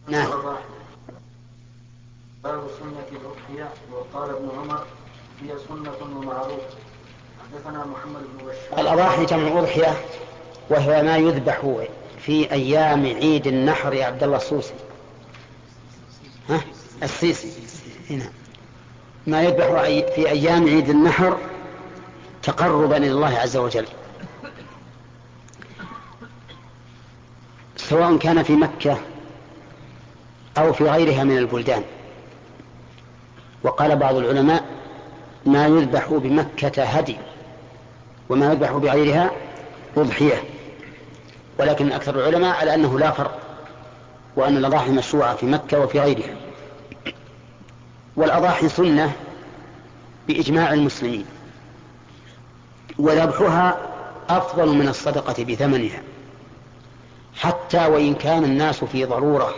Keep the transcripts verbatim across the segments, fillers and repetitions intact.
نعم. باب سنة الأضحية. وقال ابن عمر هي سنة ومعروف. حدثنا محمد بن بشار. الأضاحي جمع أضحية، وهو ما يذبح في أيام عيد النحر. يا عبد الله السوسي، ها السيسي هنا. ما يذبح في أيام عيد النحر تقربا إلى الله عز وجل، سواء كان في مكة أو في غيرها من البلدان. وقال بعض العلماء ما يذبح بمكة هدي، وما يذبح بغيرها أضحية، ولكن أكثر العلماء على أنه لا فرق، وأن الأضاحي مشروعة في مكة وفي غيرها. والأضاحي سنة بإجماع المسلمين، وذبحها أفضل من الصدقة بثمنها، حتى وإن كان الناس في ضرورة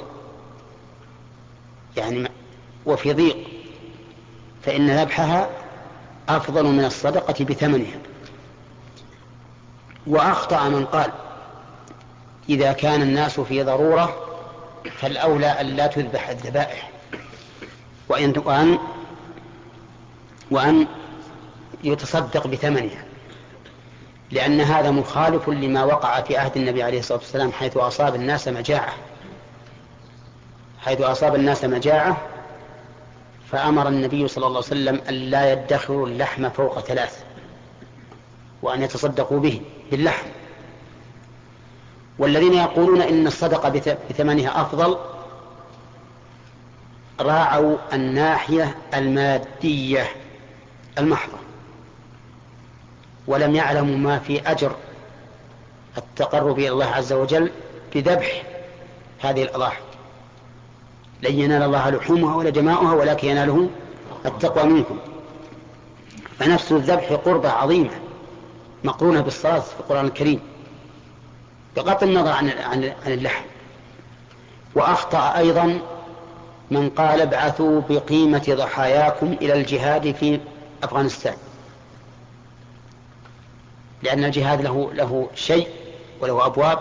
يعني وفي ضيق، فإن ذبحها أفضل من الصدقة بثمنها. وأخطأ من قال إذا كان الناس في ضرورة فالأولى أن لا تذبح الذبائح، وأن وأن وأن يتصدق بثمنها، لأن هذا مخالف لما وقع في عهد النبي عليه الصلاة والسلام، حيث أصاب الناس مجاعة حيث أصاب الناس مجاعة فأمر النبي صلى الله عليه وسلم أن لا يدخروا اللحم فوق ثلاث، وأن يتصدقوا به باللحم. والذين يقولون إن الصدقة بثمنها أفضل راعوا الناحية المادية المحضة، ولم يعلموا ما في أجر التقرب إلى الله عز وجل بذبح هذه الأضاحي. لن ينال الله لحومها ولا دماؤها ولكن يناله التقوى منكم. فنفس الذبح قربة عظيمة مقرونة بالصلاة في القرآن الكريم بغض النظر عن عن اللحم. وأخطأ أيضا من قال ابعثوا بقيمة ضحاياكم إلى الجهاد في أفغانستان، لأن الجهاد له له شيء وله أبواب،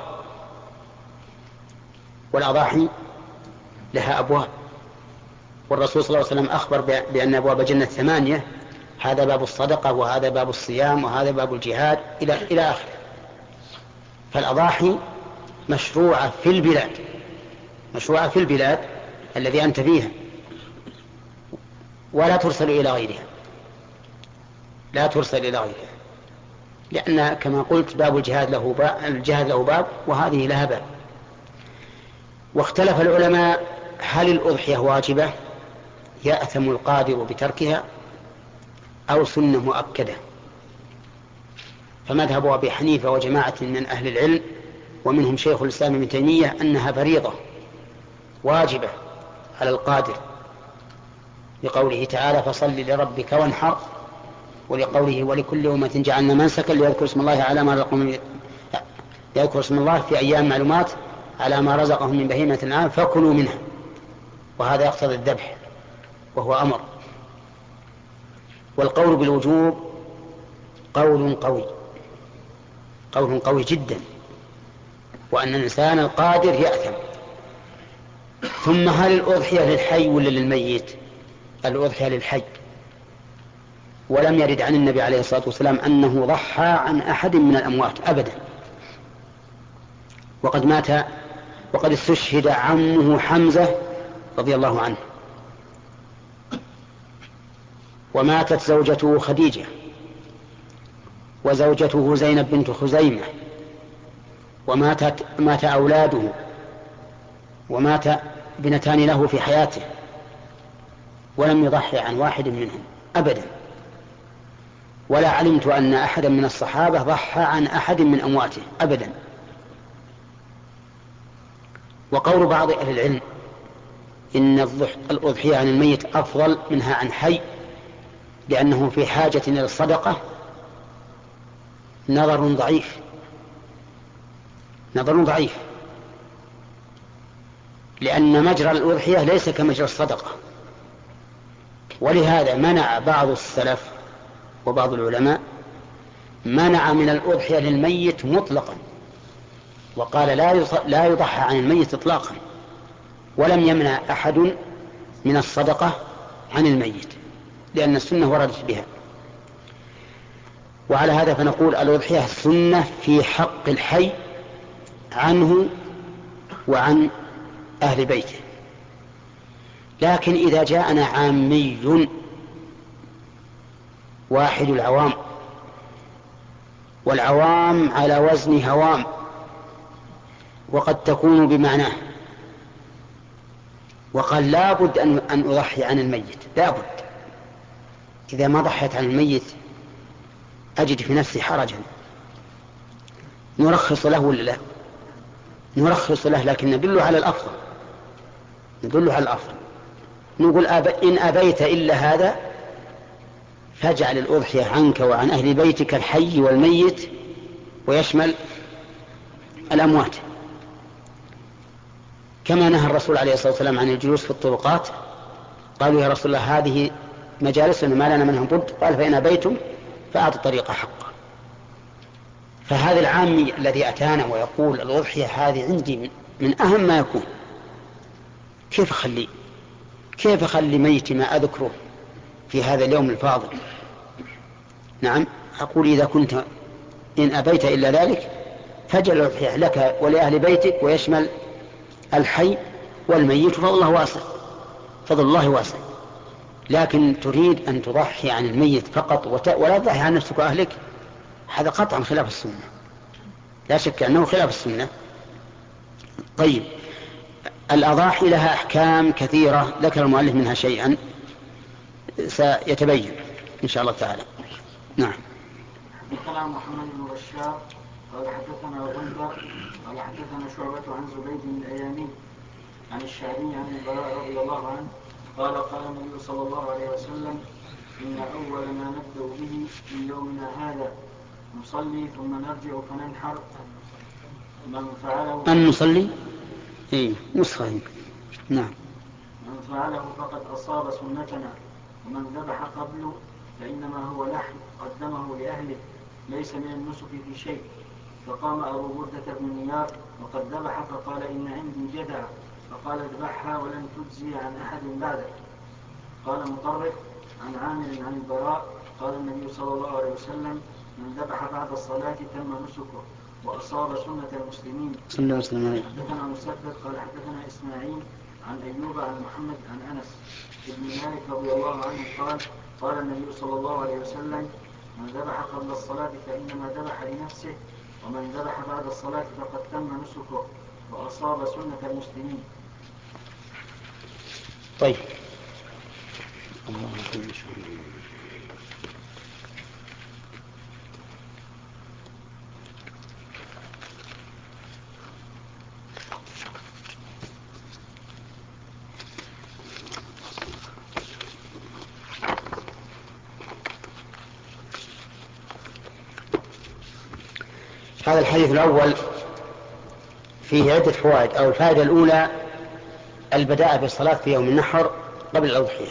والأضاحي لها أبواب. والرسول صلى الله عليه وسلم أخبر بأن أبواب الجنة ثمانية، هذا باب الصدقة، وهذا باب الصيام، وهذا باب الجهاد إلى إلى آخره. فالأضاحي مشروعة في البلاد مشروعة في البلاد الذي أنت فيها، ولا ترسل إلى غيرها لا ترسل إلى غيرها لأن كما قلت باب الجهاد له باب, الجهاد له باب وهذه لها باب. واختلف العلماء هل الأضحية واجبة يأثم القادر بتركها أو سنة مؤكدة. فمذهب أبي حنيفة وجماعة من أهل العلم ومنهم شيخ الإسلام ابن تيمية أنها فريضة واجبة على القادر، لقوله تعالى فصل لربك وانحر، ولقوله ولكل أمة جعلنا منسكا ليذكر اسم الله على ما رزقهم يذكر اسم الله في أيام معلومات على ما رزقهم من بهيمة الأنعام فكلوا منها، وهذا يقتضي الذبح وهو أمر. والقول بالوجوب قول قوي قول قوي جدا، وأن الإنسان القادر يأثم. ثم هل الأضحية للحي ولا للميت؟ الأضحية للحي، ولم يرد عن النبي عليه الصلاة والسلام أنه ضحى عن أحد من الأموات أبدا. وقد مات وقد استشهد عمه حمزة رضي الله عنه، وماتت زوجته خديجة، وزوجته زينب بنت خزيمة، وماتت مات أولاده، ومات بنتان له في حياته، ولم يضحي عن واحد منهم أبدا. ولا علمت أن أحدا من الصحابة ضحى عن أحد من أمواته أبدا. وقول بعض أهل العلم إن الأضحية عن الميت أفضل منها عن حي لأنه في حاجة إلى الصدقة نظر ضعيف نظر ضعيف لأن مجرى الأضحية ليس كمجرى الصدقة. ولهذا منع بعض السلف وبعض العلماء منع من الأضحية للميت مطلقا، وقال لا لا يضحى عن الميت إطلاقا، ولم يمنع أحد من الصدقة عن الميت، لأن السنة وردت بها. وعلى هذا فنقول الأضحية سنة في حق الحي عنه وعن أهل بيته. لكن إذا جاءنا عامي واحد العوام، والعوام على وزن هوام، وقد تكون بمعناه، وقال لا بد أن أضحي عن الميت، لا بد، إذا ما ضحيت عن الميت أجد في نفسي حرجا، نرخص له ولا لا؟ نرخص له، لكن ندل على الأفضل، ندل على الأفضل. نقول أب... إن أبيت إلا هذا فاجعل الأضحية عنك وعن أهل بيتك الحي والميت، ويشمل الأموات، كما نهى الرسول عليه الصلاة والسلام عن الجلوس في الطرقات. قالوا يا رسول الله هذه مجالسنا ما لنا منها بد، قال فإن أبيتم فأعطوا الطريق حقه. فهذا العامي الذي أتانا ويقول الأضحية هذه عندي من أهم ما يكون، كيف أخلي كيف أخلي ميتي ما أذكره في هذا اليوم الفاضل؟ نعم، أقول إذا كنت إن أبيت إلا ذلك فاجعل الأضحية لك ولأهل بيتك، ويشمل الحي والميت، فضل الله واسع، فضل الله واسع. لكن تريد أن تضحي عن الميت فقط ولا تضحي عن نفسك وأهلك، هذا قطعا خلاف السنة، لا شك أنه خلاف السنة. طيب، الأضاحي لها أحكام كثيرة ذكر المؤلف منها شيئا سيتبين إن شاء الله تعالى. نعم. حدثنا محمد بن بشار قال حدثنا غندر قال حدثنا شعبة عن زبيد الأيامي عن الشعبي عن البراء رضي الله عنه قال قال النبي صلى الله عليه وسلم إن أول ما نبدأ به في يومنا هذا نصلي ثم نرجع فننحر، من فعله أن نصلي إيه نسخة. نعم. من فعله فقد أصاب سنتنا، ومن ذبح قبل فإنما هو لحم قدمه لأهله ليس من النسك في شيء. فقام أبو بردة بن نيار وقد ذبح فقال إن عندي جدع، فقال اذبحها ولن تجزي عن أحد بعدك. قال مطرف عن عامر عن البراء قال النبي صلى الله عليه وسلم من ذبح بعد الصلاة تم نسكه وأصاب سنة المسلمين. صلى الله عليه وسلم. حدثنا مسدد قال حدثنا إسماعيل عن أيوب عن محمد عن أنس بن مالك رضي الله عنه قال قال النبي صلى الله عليه وسلم من ذبح قبل الصلاة فإنما ذبح لنفسه، ومن ذبح بعد الصلاة فقد تم نسكه وأصاب سنة المسلمين. طيب. هذا الحديث الأول فيه عدة فوائد. أو الفائدة الأولى البداء بالصلاة في يوم النحر قبل الأضحية،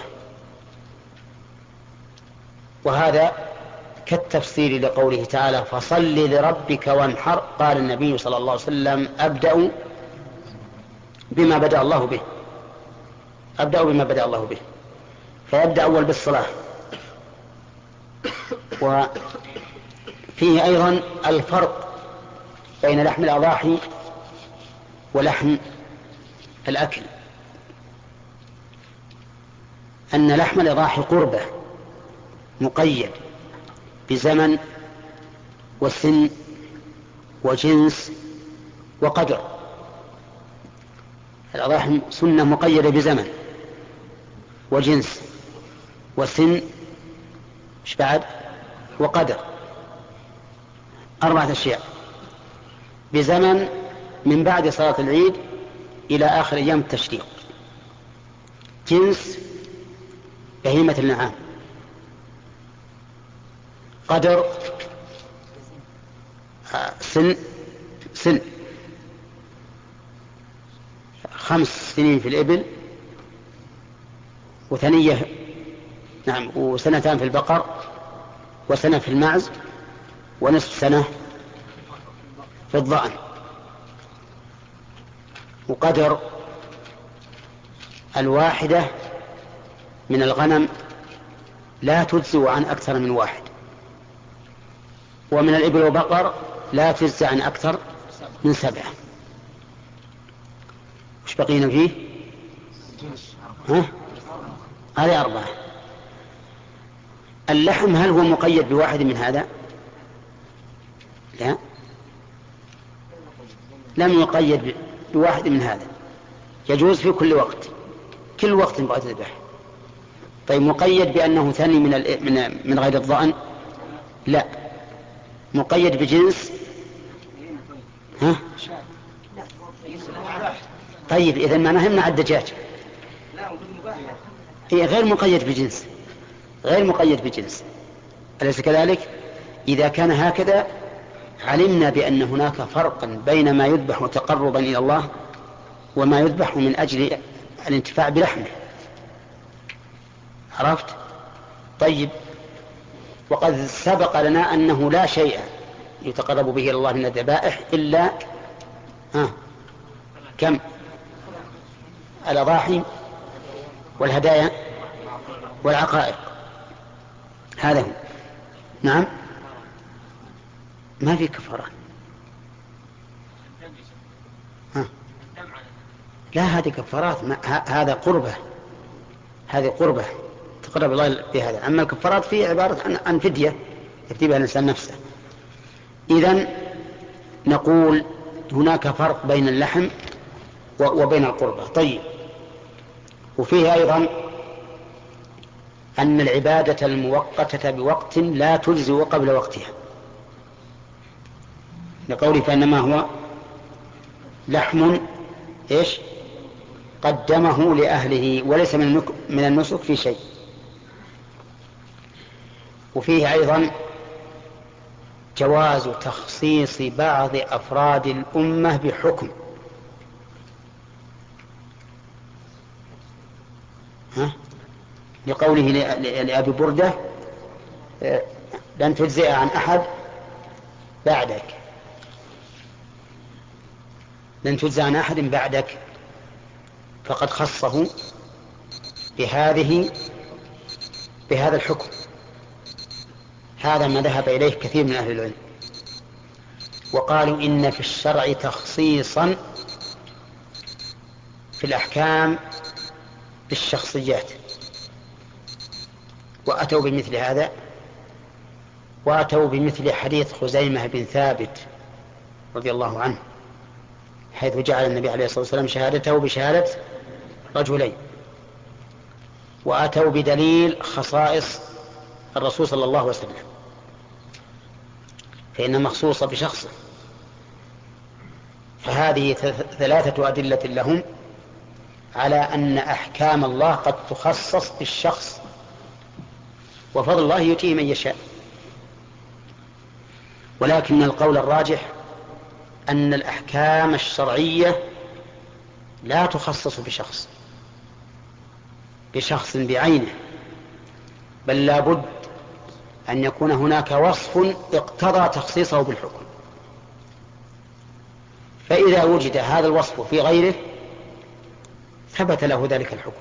وهذا كالتفسير لقوله تعالى فصل لربك وانحر. قال النبي صلى الله عليه وسلم أبدأ بما بدأ الله به، أبدأ بما بدأ الله به، فيبدأ أول بالصلاة. وفيه أيضا الفرق بين لحم الأضاحي ولحم الأكل، أن لحم الأضاحي قربة مقيد بزمن وسن وجنس وقدر. الأضاحي سنة مقيدة بزمن وجنس وسن إيش بعد وقدر، أربعة أشياء. بزمن من بعد صلاة العيد إلى آخر أيام التشريق. جنس بهيمة النعام. قدر سن سن خمس سنين في الإبل، وثنية نعم وسنتان في البقر، وسنة في المعز، ونصف سنة في الضأن. وقدر الواحدة من الغنم لا تجزي عن أكثر من واحد، ومن الإبل والبقر لا تجزي عن أكثر من سبعة. وش بقينا فيه؟ ها؟ هذه أربعة. اللحم هل هو مقيد بواحد من هذا؟ لا، لم يقيد بواحد من هذا، يجوز في كل وقت، كل وقت بغيت تذبح. طيب مقيد بأنه ثاني من من من غير الضأن؟ لا، مقيد بجنس. ها؟ طيب إذا ما نهمنا على الدجاج. هي غير مقيد بجنس، غير مقيد بجنس، أليس كذلك؟ إذا كان هكذا علمنا بأن هناك فرقا بين ما يذبح تقربا إلى الله وما يذبح من أجل الانتفاع بلحمه. عرفت؟ طيب، وقد سبق لنا أنه لا شيء يتقرب به إلى الله من الذبائح إلا ها كم؟ الأضاحي والهدايا والعقائق، هذا هو. نعم، ما في كفارة. ها. لا، هذه كفارات، ما هذا قربة، هذه قربة تقرب الله بهذا. أما الكفارات فيه عبارة عن, عن فدية يفتي بها الإنسان نفسه. إذن نقول هناك فرق بين اللحم وبين القربة. طيب، وفيه أيضا أن العبادة المؤقتة بوقت لا تجزئ قبل وقتها، لقوله فإنما هو لحم إيش قدمه لأهله وليس من النسك في شيء. وفيه أيضا جواز تخصيص بعض أفراد الأمة بحكم. ها؟ لقوله لأبي بردة لن تجزئ عن أحد بعدك، لن تجزى عن أحد بعدك، فقد خصه بهذه بهذا الحكم. هذا ما ذهب إليه كثير من أهل العلم، وقالوا إن في الشرع تخصيصا في الأحكام بالشخصيات، وأتوا بمثل هذا، وأتوا بمثل حديث خزيمة بن ثابت رضي الله عنه، حيث جعل النبي عليه الصلاة والسلام شهادته بشهادة رجلين. وأتوا بدليل خصائص الرسول صلى الله عليه وسلم، فإن مخصوصة بشخصه. فهذه ثلاثة أدلة لهم على أن أحكام الله قد تخصص بالشخص، وفضل الله يؤتيه من يشاء. ولكن القول الراجح أن الأحكام الشرعية لا تخصص بشخص بشخص بعينه، بل لا بد أن يكون هناك وصف اقتضى تخصيصه بالحكم. فإذا وجد هذا الوصف في غيره ثبت له ذلك الحكم.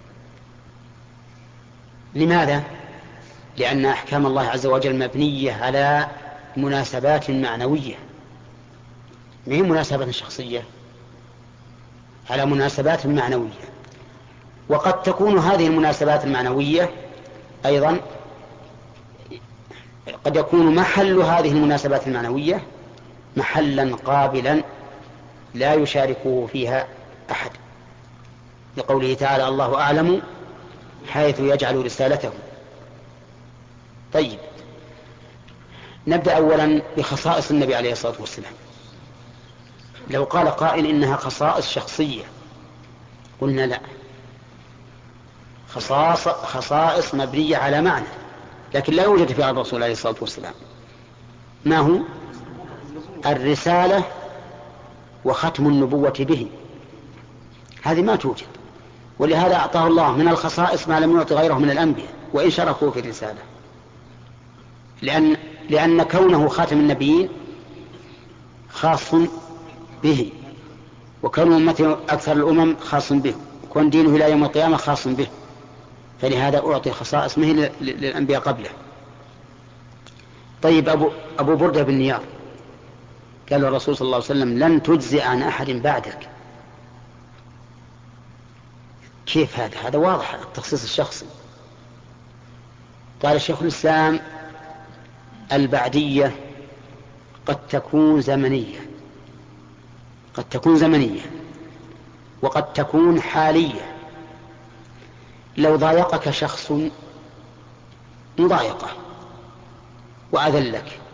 لماذا؟ لأن أحكام الله عز وجل مبنية على مناسبات معنوية، ما هي مناسبات شخصية، على مناسبات معنوية. وقد تكون هذه المناسبات المعنوية أيضا قد يكون محل هذه المناسبات المعنوية محلا قابلا لا يشاركه فيها أحد، لقوله تعالى الله أعلم حيث يجعل رسالته. طيب، نبدأ أولا بخصائص النبي عليه الصلاة والسلام. لو قال قائل إنها خصائص شخصية قلنا لا، خصائص, خصائص مبنية على معنى، لكن لا يوجد في الرسول عليه الصلاة والسلام. ما هو؟ الرسالة وختم النبوة به، هذه ما توجد، ولهذا أعطاه الله من الخصائص ما لم يعط غيره من الأنبياء وإن شركوا في الرسالة، لأن, لأن كونه خاتم النبيين خاص به، وكون أمته أكثر الأمم خاص به كون دينه إلى يوم القيامة خاص به، فلهذا أعطي خصائص مه للأنبياء قبله. طيب أبو, أبو بردة بن نيار قال الرسول صلى الله عليه وسلم لن تجزئ عن أحد بعدك. كيف هذا؟ هذا واضح التخصيص الشخصي. قال شيخ الإسلام البعدية قد تكون زمنية، قد تكون زمنية وقد تكون حالية. لو ضايقك شخص مضايقة وأذلك،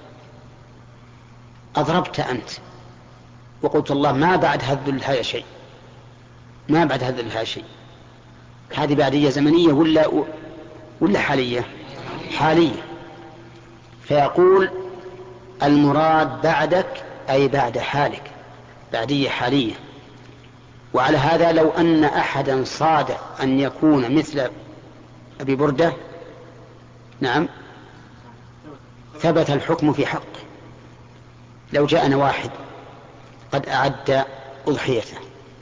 أضربت أنت وقلت الله ما بعد هذا شيء، ما بعد هذا شيء، هذه بعدية زمنية ولا ولا حالية؟ حالية. فيقول المراد بعدك أي بعد حالك، بعدية حالية. وعلى هذا لو أن أحدا صاد أن يكون مثل أبي بردة، نعم، ثبت الحكم في حقه. لو جاءنا واحد قد أعد أضحيته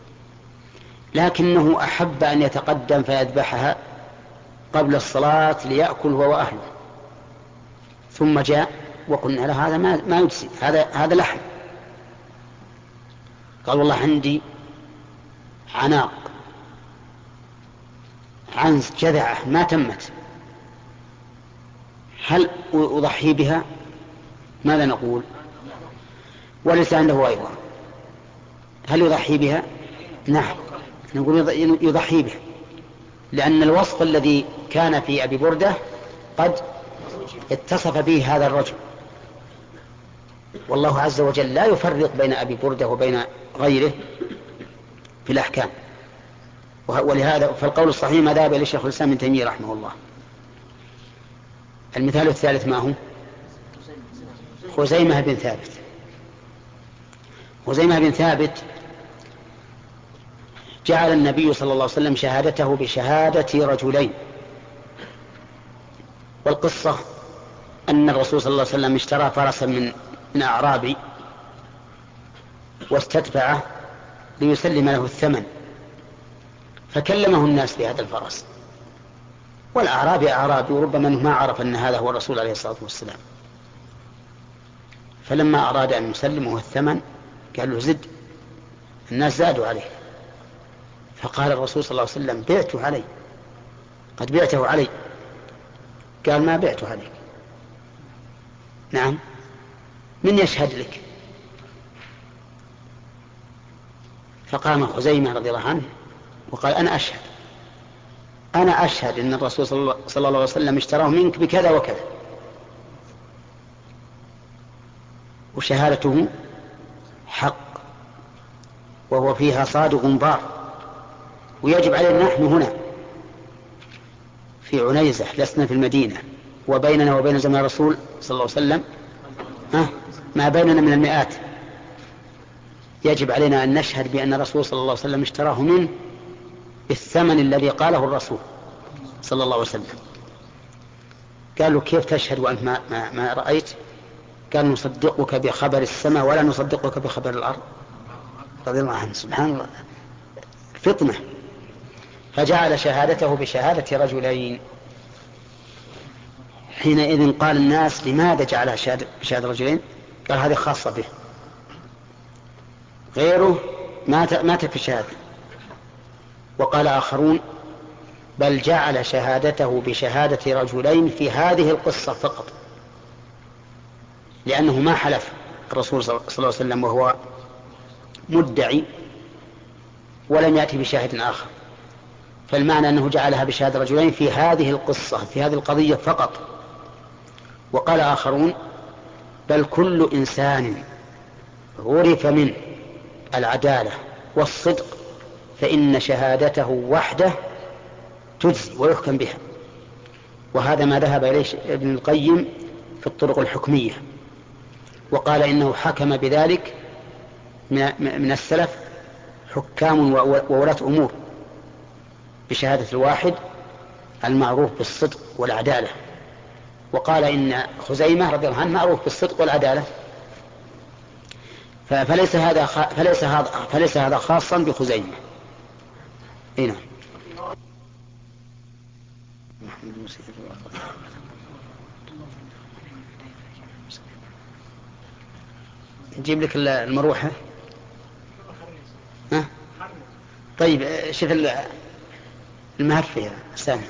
لكنه أحب أن يتقدم فيذبحها قبل الصلاة ليأكل هو وأهله، ثم جاء وقلنا له هذا ما, ما يجزي، هذا هذا لحم. قال والله عندي عناق عنز جذعة ما تمت، هل أضحي بها؟ ماذا نقول؟ وليس عنده أيضا، هل يضحي بها؟ نعم، نقول يضحي بها، لأن الوصف الذي كان في أبي بردة قد اتصف به هذا الرجل، والله عز وجل لا يفرق بين أبي بردة وبين غيره في الأحكام. ولهذا فالقول الصحيح ما ذهب إليه شيخ الإسلام ابن تيمية رحمه الله. المثال الثالث ما هو؟ خزيمة بن ثابت. خزيمة بن ثابت جعل النبي صلى الله عليه وسلم شهادته بشهادة رجلين. والقصة أن الرسول صلى الله عليه وسلم اشترى فرسا من من أعرابي واستتبعه ليسلم له الثمن، فكلمه الناس بهذا الفرس، والأعرابي أعرابي وربما ما عرف أن هذا هو الرسول عليه الصلاة والسلام. فلما أراد أن يسلمه الثمن قال له زد، الناس زادوا عليه. فقال الرسول صلى الله عليه وسلم بعته علي، قد بعته علي. قال ما بعته عليك. نعم، من يشهد لك؟ فقام خزيمة رضي الله عنه وقال أنا أشهد، أنا أشهد أن الرسول صلى الله عليه وسلم اشتراه منك بكذا وكذا، وشهادته حق وهو فيها صادق بار. ويجب علينا نحن هنا في عنيزة لسنا في المدينة، وبيننا وبين زمان الرسول صلى الله عليه وسلم ها ما بيننا من المئات، يجب علينا أن نشهد بأن الرسول صلى الله عليه وسلم اشتراه منه بالثمن الذي قاله الرسول صلى الله عليه وسلم. قالوا كيف تشهد وأنت ما, ما, ما رأيت؟ قال نصدقك بخبر السماء ولا نصدقك بخبر الأرض. رضي الله عنه، سبحان الله، فطنة. فجعل شهادته بشهادة رجلين. حينئذ قال الناس لماذا جعلها بشهادة رجلين؟ قال هذه خاصة به، غيره ما تكفي الشهادة. وقال آخرون بل جعل شهادته بشهادة رجلين في هذه القصة فقط، لأنه ما حلف الرسول صلى الله عليه وسلم وهو مدعي ولم يأتي بشاهد آخر، فالمعنى أنه جعلها بشهادة رجلين في هذه القصة، في هذه القضية فقط. وقال آخرون بل كل إنسان عرف منه العدالة والصدق فإن شهادته وحده تجزي ويحكم بها. وهذا ما ذهب إليه ابن القيم في الطرق الحكمية، وقال إنه حكم بذلك من السلف حكام وولاة أمور بشهادة الواحد المعروف بالصدق والعدالة. وقال إن خزيمة رضي الله عنه معروف بالصدق والعدالة، فليس هذا فليس هذا فليس هذا خاصا بخزيمة. إيه نعم. نجيب لك المروحة. ها؟ طيب شوف المهف فيها سامع.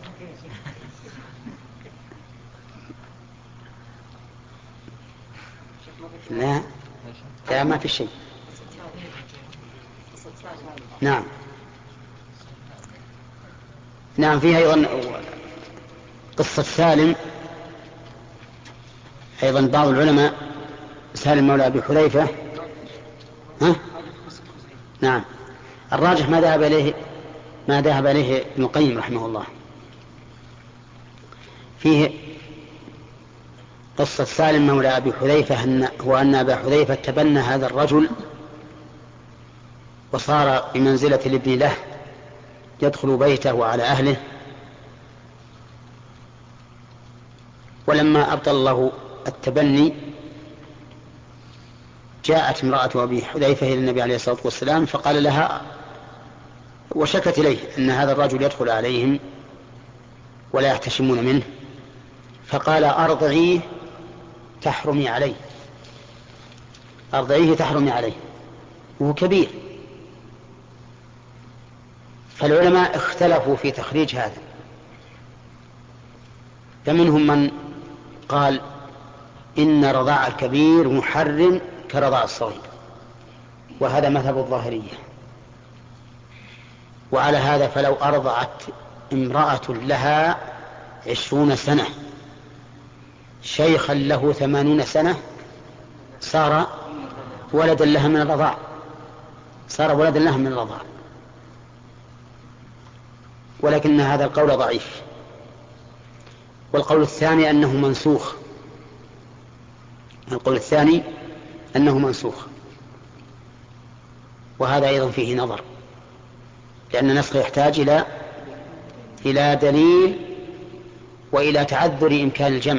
لا لا ما في شيء. نعم نعم فيها أيضا قصة سالم، أيضا بعض العلماء سالم مولى أبي حذيفة. ها؟ نعم الراجح ما ذهب إليه ما ذهب إليه ابن القيم رحمه الله. فيه قصة سالم مولى أبي حذيفة أن هو أن أبا حذيفة تبنى هذا الرجل وصار بمنزلة الابن له، يدخل بيته على أهله. ولما أبطل الله التبني جاءت امرأة أبي حذيفة إلى النبي عليه الصلاة والسلام فقال لها وشكت إليه أن هذا الرجل يدخل عليهم ولا يحتشمون منه، فقال أرضعيه تحرمي عليه، أرضعيه تحرمي عليه، وهو كبير. فالعلماء اختلفوا في تخريج هذا، فمنهم من قال إن رضاع الكبير محرم كرضاع الصغير، وهذا مذهب الظاهرية. وعلى هذا فلو أرضعت امرأة لها عشرون سنة شيخا له ثمانون سنة صار ولدا لها من الرضاع، صار ولدا لها من الرضاع. ولكن هذا القول ضعيف. والقول الثاني أنه منسوخ، القول الثاني أنه منسوخ، وهذا أيضا فيه نظر، لأن النسخ يحتاج إلى إلى دليل وإلى تعذر إمكان الجمع.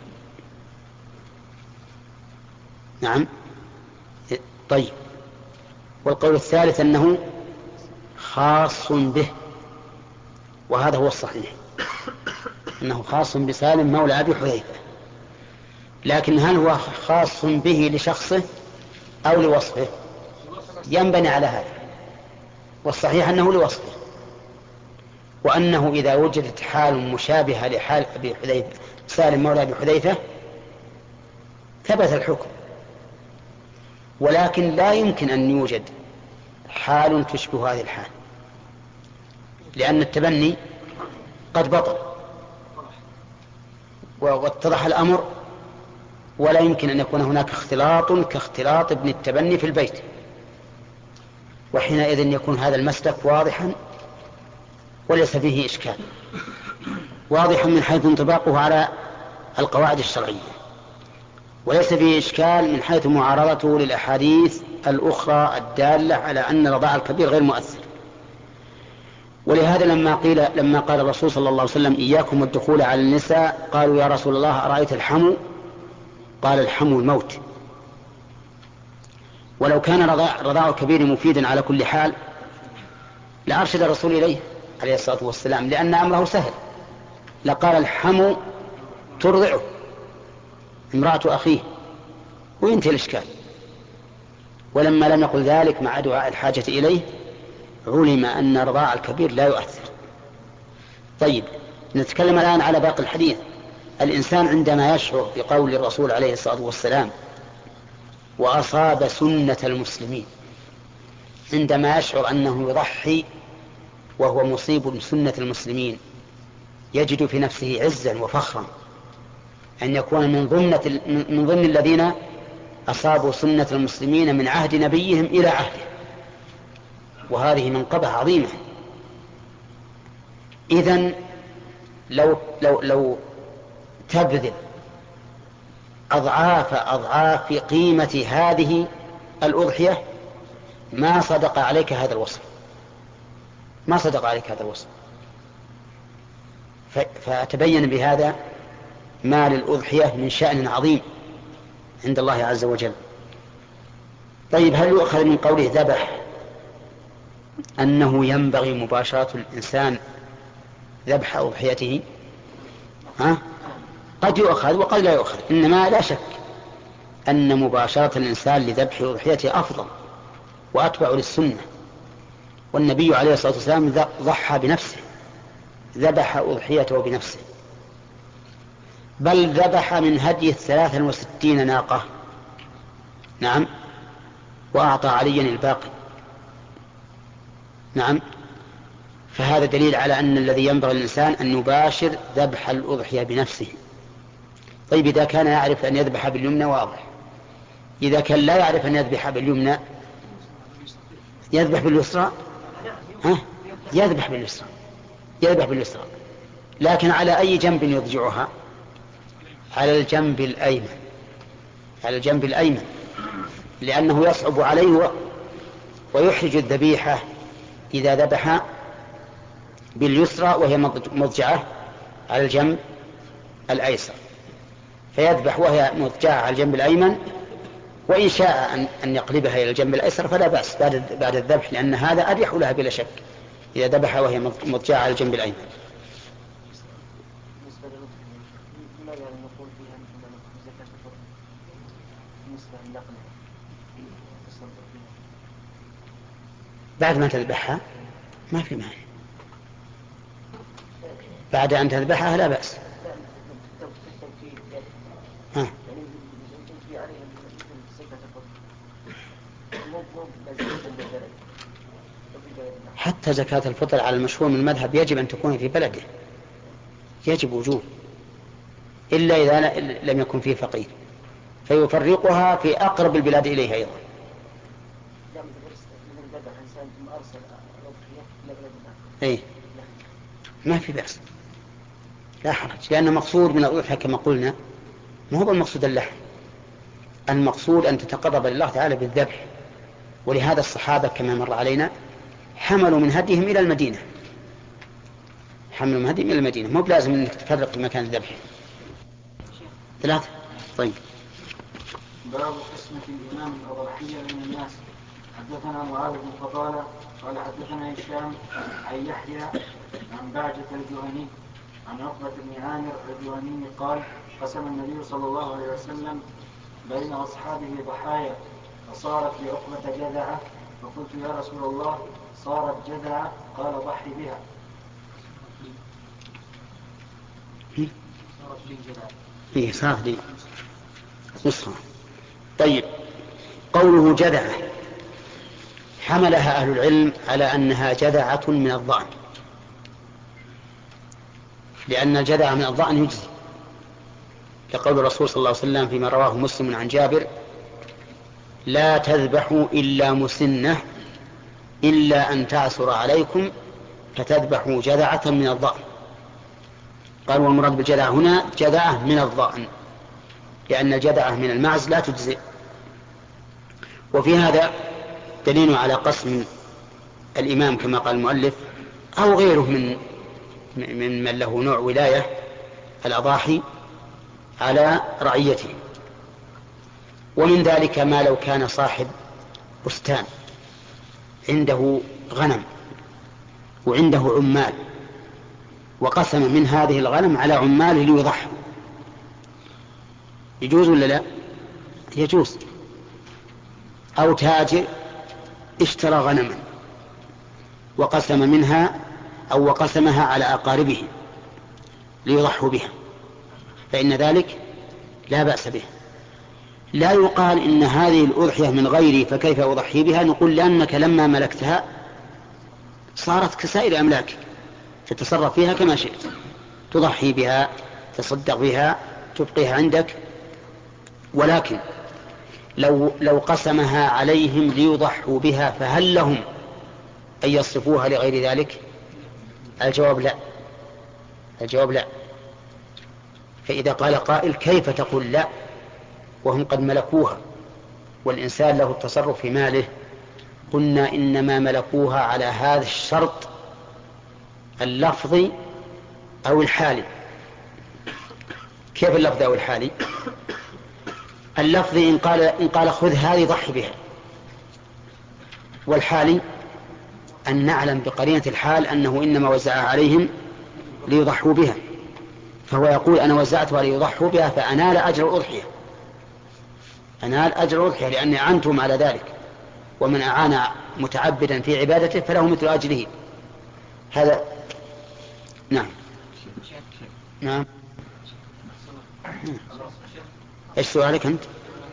نعم طيب. والقول الثالث أنه خاص به، وهذا هو الصحيح، أنه خاص بسالم مولى أبي حذيفة. لكن هل هو خاص به لشخصه أو لوصفه؟ ينبني على هذا، والصحيح أنه لوصفه، وأنه إذا وجدت حال مشابهة لحال أبي حذيفة سالم مولى أبي حذيفة ثبت الحكم. ولكن لا يمكن أن يوجد حال تشبه هذه الحال، لأن التبني قد بطل واتضح الأمر، ولا يمكن أن يكون هناك اختلاط كاختلاط ابن التبني في البيت، وحينئذ يكون هذا المسلك واضحا وليس فيه إشكال، واضحا من حيث انطباقه على القواعد الشرعية، وليس فيه إشكال من حيث معارضته للأحاديث الأخرى الدالة على أن رضاع الكبير غير مؤثر. ولهذا لما قيل لما قال الرسول صلى الله عليه وسلم إياكم والدخول على النساء قالوا يا رسول الله أرأيت الحمو؟ قال الحمو الموت. ولو كان رضاع, رضاع الكبير مفيدا على كل حال لأرشد الرسول إليه عليه الصلاة والسلام، لأن أمره سهل، لقال الحمو ترضعه امرأة أخيه وينتهي الإشكال. ولما لم يقل ذلك مع دعاء الحاجة إليه علم أن رضاع الكبير لا يؤثر. طيب نتكلم الآن على باقي الحديث. الإنسان عندما يشعر بقول الرسول عليه الصلاة والسلام وأصاب سنة المسلمين، عندما يشعر أنه يضحي وهو مصيب سنة المسلمين يجد في نفسه عزا وفخرا أن يكون من ضمن من ضمن الذين أصابوا سنة المسلمين من عهد نبيهم إلى عهده، وهذه منقبة عظيمة. إذن لو لو لو تبذل أضعاف أضعاف قيمة هذه الأضحية ما صدق عليك هذا الوصف، ما صدق عليك هذا الوصف. فتبين بهذا ما للأضحية من شأن عظيم عند الله عز وجل. طيب هل يؤخذ من قوله ذبح أنه ينبغي مباشرة الإنسان ذبح أضحيته؟ ها؟ قد يؤخذ وقد لا يؤخذ، إنما لا شك أن مباشرة الإنسان لذبح أضحيته أفضل وأتبع للسنة. والنبي عليه الصلاة والسلام ضحى بنفسه، ذبح أضحيته بنفسه، بل ذبح من هديه ثلاثا وستين ناقة، نعم، وأعطى عليا الباقي، نعم. فهذا دليل على أن الذي ينبغي الإنسان أن يباشر ذبح الأضحية بنفسه. طيب إذا كان يعرف أن يذبح باليمنى واضح، إذا كان لا يعرف أن يذبح باليمنى يذبح باليسرى، ها؟ يذبح باليسرى، يذبح باليسرى، لكن على أي جنب يضجعها؟ على الجنب الأيمن، على الجنب الأيمن، لأنه يصعب عليه ويحرج الذبيحة إذا ذبح باليسرى وهي مضجعة على الجنب الأيسر، فيذبح وهي مضجعة على الجنب الأيمن، وإن شاء أن يقلبها إلى الجنب الأيسر فلا بأس بعد, بعد الذبح، لأن هذا أريح لها بلا شك إذا ذبح وهي مضجعة على الجنب الأيمن. بعد ما تذبحها ما في مانع، بعد أن تذبحها لا بأس. ها. حتى زكاة الفطر على المشهور من المذهب يجب أن تكون في بلده، يجب وجوب، إلا إذا لم يكن فيه فقير فيفرقها في أقرب البلاد إليه أيضا. إيه؟ ما في بأس، لا حرج، لأن مقصود من الأضحية كما قلنا ما هو المقصود اللحم، المقصود أن تتقرب لله تعالى بالذبح. ولهذا الصحابة كما مر علينا حملوا من هديهم إلى المدينة، حملوا من هديهم إلى المدينة، مو بلازم أنك تفرق في مكان الذبح. ثلاثة. طيب. باب قسمة الإمام الأضحية بين الناس. حدثنا معاذ بن فضالة قال حدثنا هشام عن يحيى عن بعجة الجهني عن عقبة بن عامر الجهني قال قسم النبي صلى الله عليه وسلم بين أصحابه ضحايا، فصارت لعقبة جذعة، فقلت يا رسول الله صارت جذعة؟ قال ضحي بها. صارت لي جذعة. إيه صارت لي نسخة. طيب، قوله جذعة حملها أهل العلم على أنها جذعة من الضأن، لأن الجذعة من الضأن يجزي، لقول الرسول صلى الله عليه وسلم فيما رواه مسلم عن جابر: لا تذبحوا إلا مسنة إلا أن تعسر عليكم فتذبحوا جذعة من الضأن. قال والمراد بالجذعة هنا جذعة من الضأن، لأن الجذعة من المعز لا تجزئ. وفي هذا دليل على قسم الإمام كما قال المؤلف أو غيره من من من له نوع ولاية الأضاحي على رعيته. ومن ذلك ما لو كان صاحب بستان عنده غنم وعنده عمال وقسم من هذه الغنم على عماله ليضحوا، يجوز ولا لا؟ يجوز. أو تاجر اشترى غنما وقسم منها أو وقسمها على أقاربه ليضحوا بها، فإن ذلك لا بأس به. لا يقال إن هذه الأضحية من غيري فكيف أضحي بها، نقول لأنك لما ملكتها صارت كسائر أملاك تتصرف فيها كما شئت، تضحي بها، تصدق بها، تبقيها عندك. ولكن لو, لو قسمها عليهم ليضحوا بها فهل لهم أن يصرفوها لغير ذلك؟ الجواب لا، الجواب لا. فإذا قال قائل كيف تقول لا وهم قد ملكوها والإنسان له التصرف في ماله؟ قلنا إنما ملكوها على هذا الشرط اللفظي أو الحالي. كيف اللفظ أو الحالي؟ اللفظي إن قال, إن قال خذ هذه ضحي بها، والحالي أن نعلم بقرينة الحال أنه إنما وزعها عليهم ليضحوا بها، فهو يقول أنا وزعتها ليضحوا بها فأنال أجر الأضحية، أنال أجر الأضحية لأني أعنتم على ذلك، ومن أعان متعبدا في عبادته فله مثل أجره. هذا نعم. نعم. ايش سؤالك أنت؟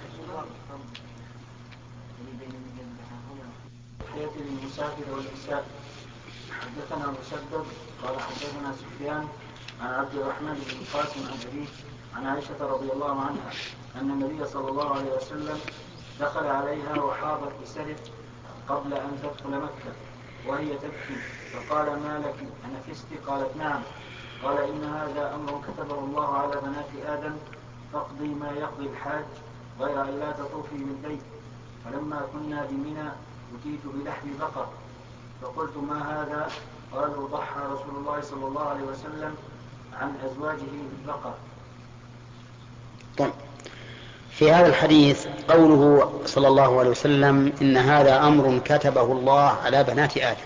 للمسافر والنساء. حدثنا مسدد قال حدثنا سفيان عن عبد الرحمن بن القاسم عن أبيه عن عائشة رضي الله عنها أن النبي صلى الله عليه وسلم دخل عليها وحاضت بسرف قبل أن تدخل مكة وهي تبكي، فقال ما لك أنفست؟ قالت نعم. قال إن هذا أمر كتبه الله على بنات آدم فاقضي ما يقضي الحاج غير أن لا تطوفي بالبيت. فلما كنا بمنى أتيت بلحم بقر فقلت ما هذا؟ قالوا ضحى رسول الله صلى الله عليه وسلم عن أزواجه بالبقر. طيب، في هذا الحديث قوله صلى الله عليه وسلم إن هذا أمر كتبه الله على بنات آدم،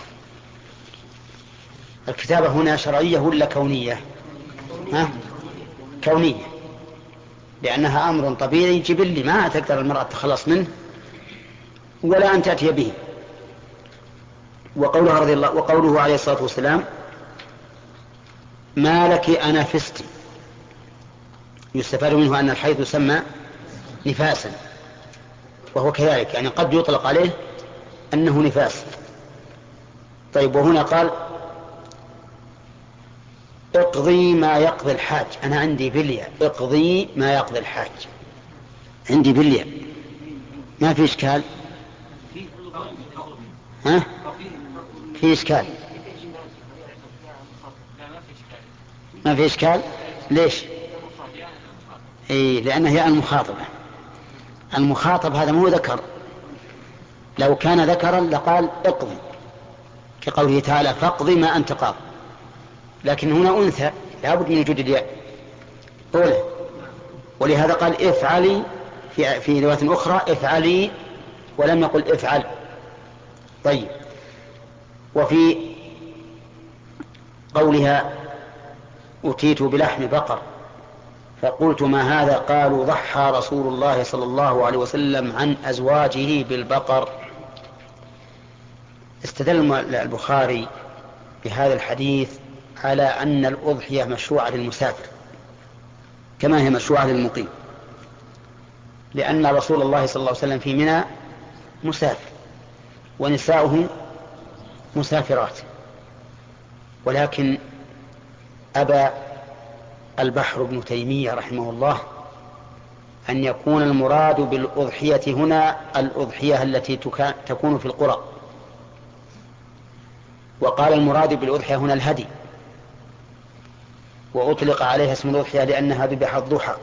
الكتابة هنا شرعية ولا كونية؟ ها؟ كونية، لأنها أمر طبيعي جبلي ما تقدر المرأة تخلص منه ولا أن تأتي به. وقوله رضي الله وقوله عليه الصلاة والسلام ما لك أنفست، يستفاد منه أن الحيض يسمى نفاسا، وهو كذلك، يعني قد يطلق عليه أنه نفاس. طيب، وهنا قال اقضي ما يقضي الحاج، أنا عندي بلية، اقضي ما يقضي الحاج، عندي بلية، ما في إشكال؟ ها؟ في إشكال؟ ما في إشكال. ليش؟ إيه، لأنها هي المخاطبة. المخاطب هذا مو ذكر، لو كان ذكرا لقال اقضي كقوله تعالى فاقضي ما أنت قاض، لكن هنا أنثى لا بد من وجود الياء أولى، ولهذا قال افعلي في, في رواية أخرى افعلي ولم يقل افعل. طيب، وفي قولها أتيت بلحم بقر فقلت ما هذا؟ قالوا ضحى رسول الله صلى الله عليه وسلم عن أزواجه بالبقر. استدل البخاري بهذا الحديث على أن الأضحية مشروعة للمسافر كما هي مشروعة للمقيم، لأن رسول الله صلى الله عليه وسلم في منى مسافر ونساؤه مسافرات، ولكن أبى البحر بن تيمية رحمه الله أن يكون المراد بالأضحية هنا الأضحية التي تكون في القرى، وقال المراد بالأضحية هنا الهدي، وأطلق عليها اسم الأضحية لأنها ذبح الضحى،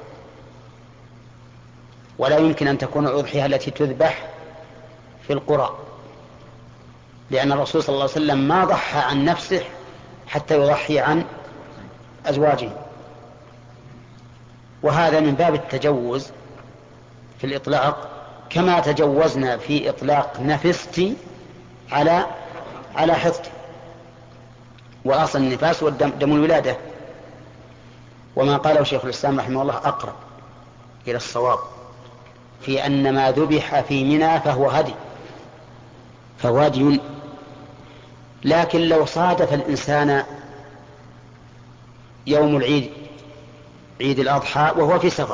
ولا يمكن أن تكون الأضحية التي تذبح في القرى، لأن الرسول صلى الله عليه وسلم ما ضحى عن نفسه حتى يضحي عن أزواجه. وهذا من باب التجوز في الإطلاق، كما تجوزنا في إطلاق نفستي على على حفظتي، وأصل النفاس والدم دم الولادة. وما قاله شيخ الإسلام رحمه الله أقرب إلى الصواب في أن ما ذبح في منى فهو هدي، فهو هدي. لكن لو صادف الإنسان يوم العيد عيد الأضحى وهو في سفر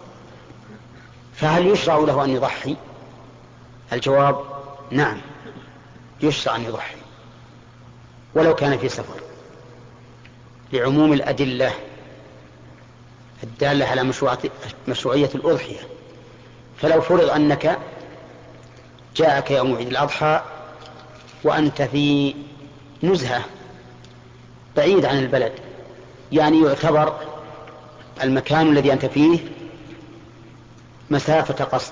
فهل يشرع له أن يضحي؟ الجواب نعم، يشرع أن يضحي ولو كان في سفر، لعموم الأدلة الدالة على مشروعية الأضحية. فلو فرض أنك جاءك يوم عيد الأضحى وأنت في نزهة بعيد عن البلد، يعني يعتبر المكان الذي أنت فيه مسافة قصر،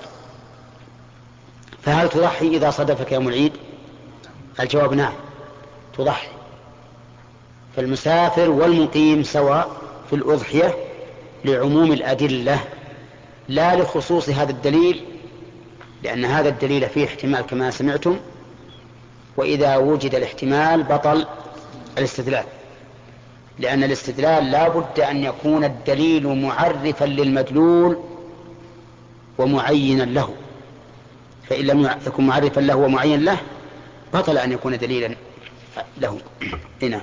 فهل تضحي إذا صدفك يوم العيد؟ الجواب نعم، تضحي. فالمسافر والمقيم سواء في الأضحية لعموم الأدلة لا لخصوص هذا الدليل، لأن هذا الدليل فيه احتمال كما سمعتم، وإذا وجد الاحتمال بطل الاستدلال. لأن الاستدلال لا بد أن يكون الدليل معرفا للمدلول ومعينا له، فإن لم يكن معرفا له ومعين له بطل أن يكون دليلا له. هنا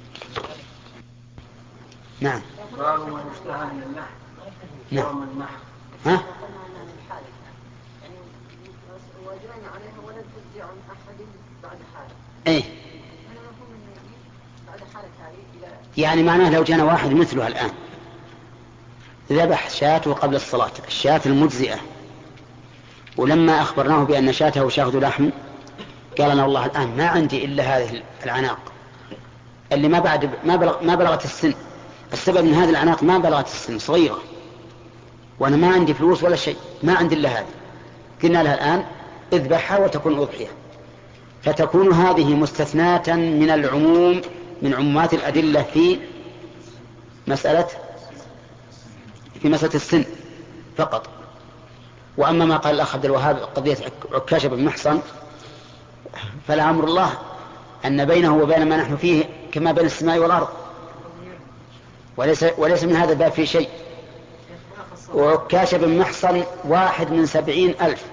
نعم. باب ما يشتهى من اللحم نعم. يوم النحر. ها؟ ايه يعني معناه لو جانا واحد مثله الآن ذبح شاته قبل الصلاة، الشاة المجزئة، ولما أخبرناه بأن شاته شاة لحم قال أنا والله الآن ما عندي إلا هذه العناق اللي ما بعد ما بلغ ما بلغت السن، السبب من هذه العناق ما بلغت السن، صغيرة، وأنا ما عندي فلوس ولا شيء، ما عندي إلا هذه. قلنا لها الآن اذبحها وتكون أضحية، فتكون هذه مستثناة من العموم، من عمومات الأدلة في مسألة في مسألة السن فقط. وأما ما قال الأخ عبد الوهاب قضية عكاشة بن محصن فلا أمر الله أن بينه وبين ما نحن فيه كما بين السماء والأرض، وليس, وليس من هذا الباب في شيء. وعكاشة بن محصن واحد من سبعين ألف،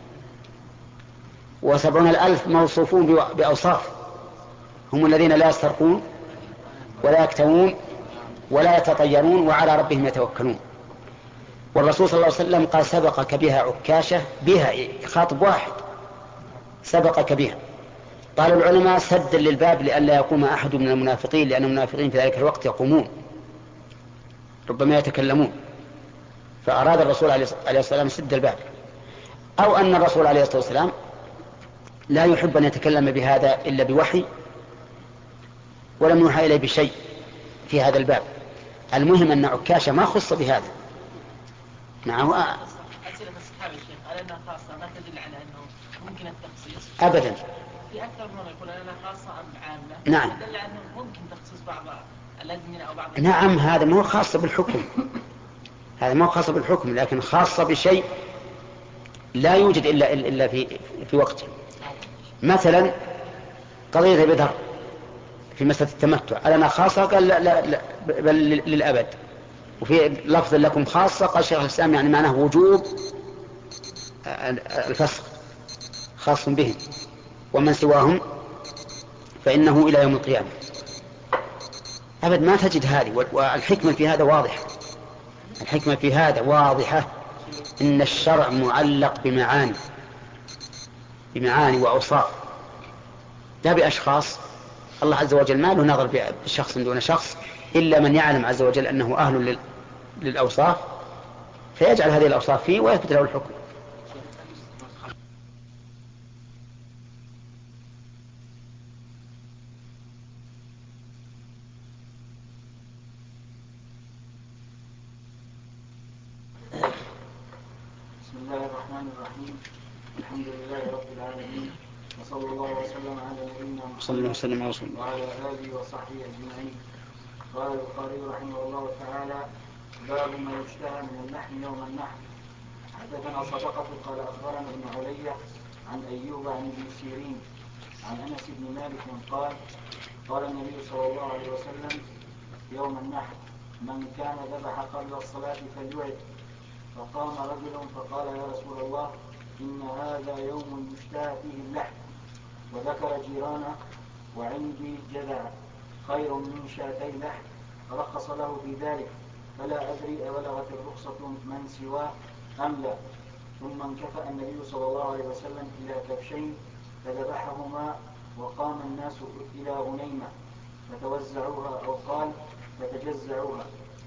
وسبعون الألف موصوفون بأوصاف، هم الذين لا يسترقون ولا يكتوون ولا يتطيرون وعلى ربهم يتوكلون. والرسول صلى الله عليه وسلم قال سبقك بها عكاشة، بها خاطب واحد سبقك بها. قال العلماء سدا للباب لئلا يقوم أحد من المنافقين، لأن المنافقين في ذلك الوقت يقومون ربما يتكلمون، فأراد الرسول عليه الصلاة والسلام سد الباب، أو أن الرسول عليه الصلاة والسلام لا يحب أن يتكلم بهذا إلا بوحي ولم يوحى إليه بشيء في هذا الباب. المهم أن عكاشة ما خص بهذا. نعم. أسئلة الصحابة الشيخ قال أنها خاصة ما تدل على أنه ممكن التخصيص أبدا. في أكثر من يقول أنها خاصة أم عامة؟ نعم. تدل على أنه ممكن تخصيص بعض الأزمنة أو بعض. نعم هذا ما هو خاص بالحكم، هذا ما هو خاص بالحكم، لكن خاصة بشيء لا يوجد إلا إلا في في وقته. مثلا قضية أبي ذر في مسألة التمتع ألنا خاصة؟ قال لا, لا, لا بل للأبد. وفي لفظ لكم خاصة قال شيخ الإسلام يعني معناه وجوب الفسخ خاص بهم، ومن سواهم فإنه إلى يوم القيامة. أبد ما تجد هذه. والحكمة في هذا واضحة، الحكمة في هذا واضحة، إن الشرع معلق بمعاني بمعاني وأوصاف لا بأشخاص. الله عز وجل ما له نظر بشخص دون شخص إلا من يعلم عز وجل أنه أهل للأوصاف فيجعل هذه الأوصاف فيه ويثبت له الحكم. بسم الله الرحمن الرحيم. الحمد لله رب العالمين، وصلى الله وسلم على نبينا محمد وعلى آله وصحبه أجمعين. قال البخاري رحمه الله تعالى: باب ما يشتهى من اللحم يوم النحر. حدثنا صدقة قال أخبرنا ابن علية عن أيوب عن ابن سيرين عن أنس بن مالك قال: قال النبي صلى الله عليه وسلم: يوم النحر من كان ذبح قبل الصلاة فليعد. فقام رجل فقال: يا رسول الله، إن هذا يوم يشتهى فيه اللحم، وذكر جيرانه وعندي جذع خير من شاتي لحم، فرخص له في ذلك، فلا أدري أبلغت الرخصة من سواه أم لا. ثم انكفأ النبي صلى الله عليه وسلم إلى كبشين فذبحهما، وقام الناس إلى غنيمة فتوزعوها، أو قال فتجزعوها.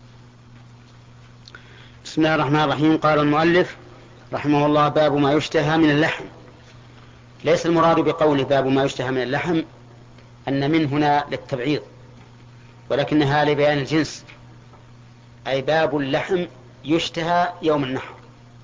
بسم الله الرحمن الرحيم. قال المؤلف رحمه الله: باب ما يشتهى من اللحم. ليس المراد بقوله باب ما يشتهى من اللحم أن من هنا للتبعيض، ولكنها لبيان الجنس، أي باب اللحم يشتهى يوم النحر.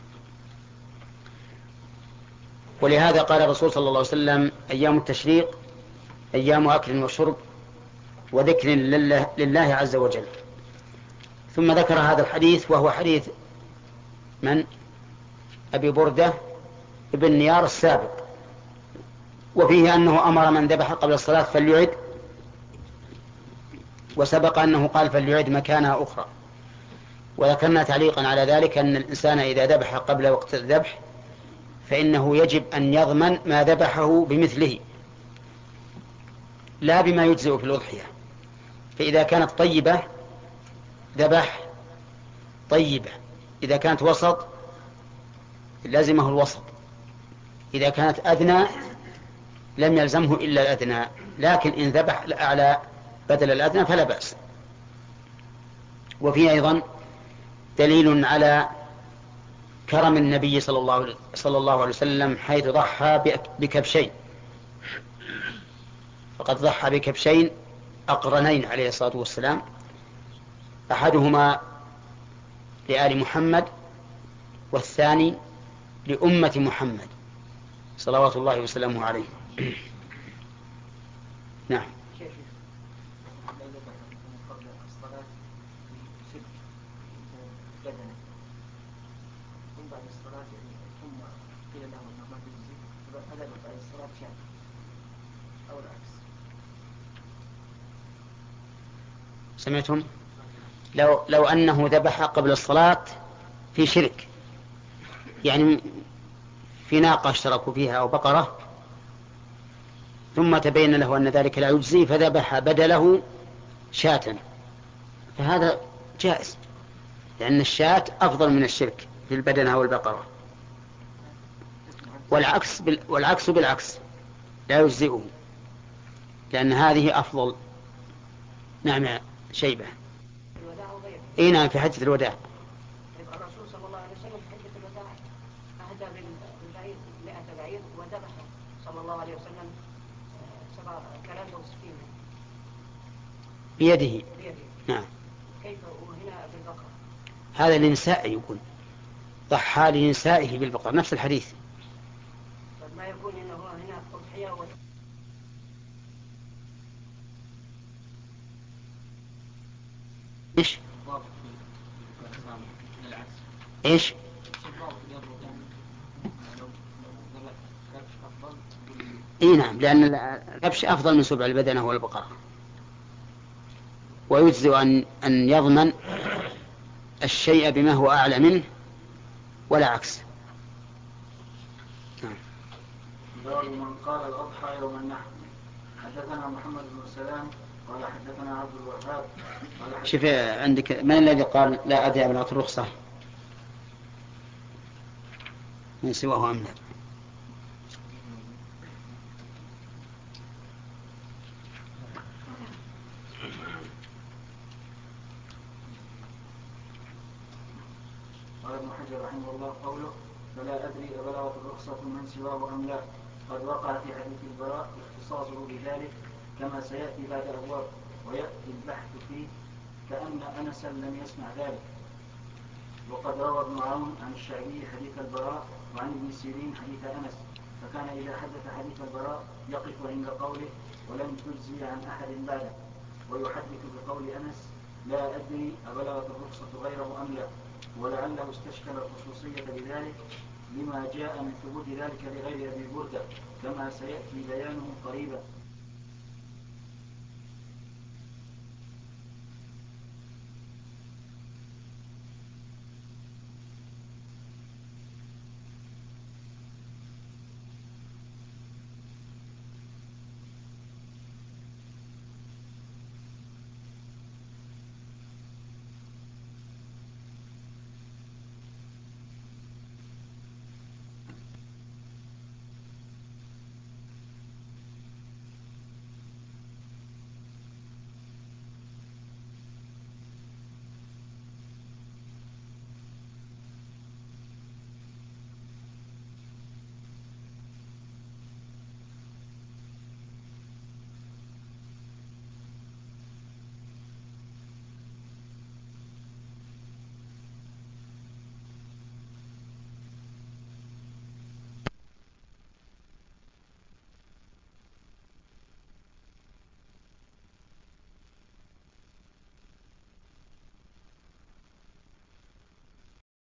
ولهذا قال الرسول صلى الله عليه وسلم: أيام التشريق أيام أكل وشرب وذكر لله, لله عز وجل. ثم ذكر هذا الحديث وهو حديث من؟ أبي بردة ابن نيار السابق، وفيه أنه أمر من ذبح قبل الصلاة فليعد، وسبق أنه قال فليعد مكانها أخرى. وذكرنا تعليقا على ذلك أن الإنسان إذا ذبح قبل وقت الذبح فإنه يجب أن يضمن ما ذبحه بمثله لا بما يجزئ في الأضحية. فإذا كانت طيبة ذبح طيبة، إذا كانت وسط لازمه الوسط، إذا كانت أدنى لم يلزمه إلا الأدنى، لكن إن ذبح الأعلى بدل الأدنى فلا بأس. وفيه أيضا دليل على كرم النبي صلى الله صلى الله عليه وسلم حيث ضحى بكبشين، فقد ضحى بكبشين أقرنين عليه الصلاة والسلام، أحدهما لآل محمد والثاني لأمة محمد صلوات الله وسلامه عليه. نعم. سمعتم؟ لو, لو أنه ذبح قبل الصلاة في شرك، يعني في ناقة اشتركوا فيها أو بقرة، ثم تبين له أن ذلك لا يجزي فذبح بدله شاة، فهذا جائز، لأن الشاة أفضل من الشرك في البدنة والبقرة. والعكس, بال... والعكس بالعكس لا يجزئه، لأن هذه أفضل. نعم شيبة. اي نعم في حجة الوداع. الرسول صلى الله عليه وسلم في حجة الوداع أهدى بالبعير مئة بعير وذبح صلى الله عليه وسلم سبع ثلاثة وستين بيده. بيده. نعم. كيف وهنا بالبقرة؟ هذا لنسائه، يقول ضحى لنسائه بالبقرة، نفس الحديث. ما يكون إنه هنا أضحية و... إيش؟ إيش؟ إيه نعم، لأن الكبش أفضل من سبع البدنة والبقرة، ويجزئ أن أن يضمن الشيء بما هو أعلى منه ولا عكس. نعم. باب من قال الأضحى يوم النحر. حدثنا محمد بن سلام قال حدثنا عبد الوهاب. شوف عندك من الذي قال لا أدري بلغة الرخصة من سواه أم لا؟ قال ابن حجر رحمه الله قوله فلا أدري أبلغت الرخصة من سواه أم لا، قد وقع في حديث البراء اختصاصه بذلك كما سيأتي بعد أبواب، ويأتي البحث فيه كأن أنسا لم يسمع ذلك. وقد روى ابن عون عن الشعبي حديث البراء وعن ابن سيرين حديث أنس، فكان إذا حدث حديث البراء يقف عند قوله ولم تجزي عن أحد بعده، ويحدث بقول أنس لا أدري أبلغت الرخصة غيره أم لا، ولعله استشكل الخصوصية بذلك لما جاء من ثبوت ذلك لغير أبي بردة كما سيأتي بيانه قريبا.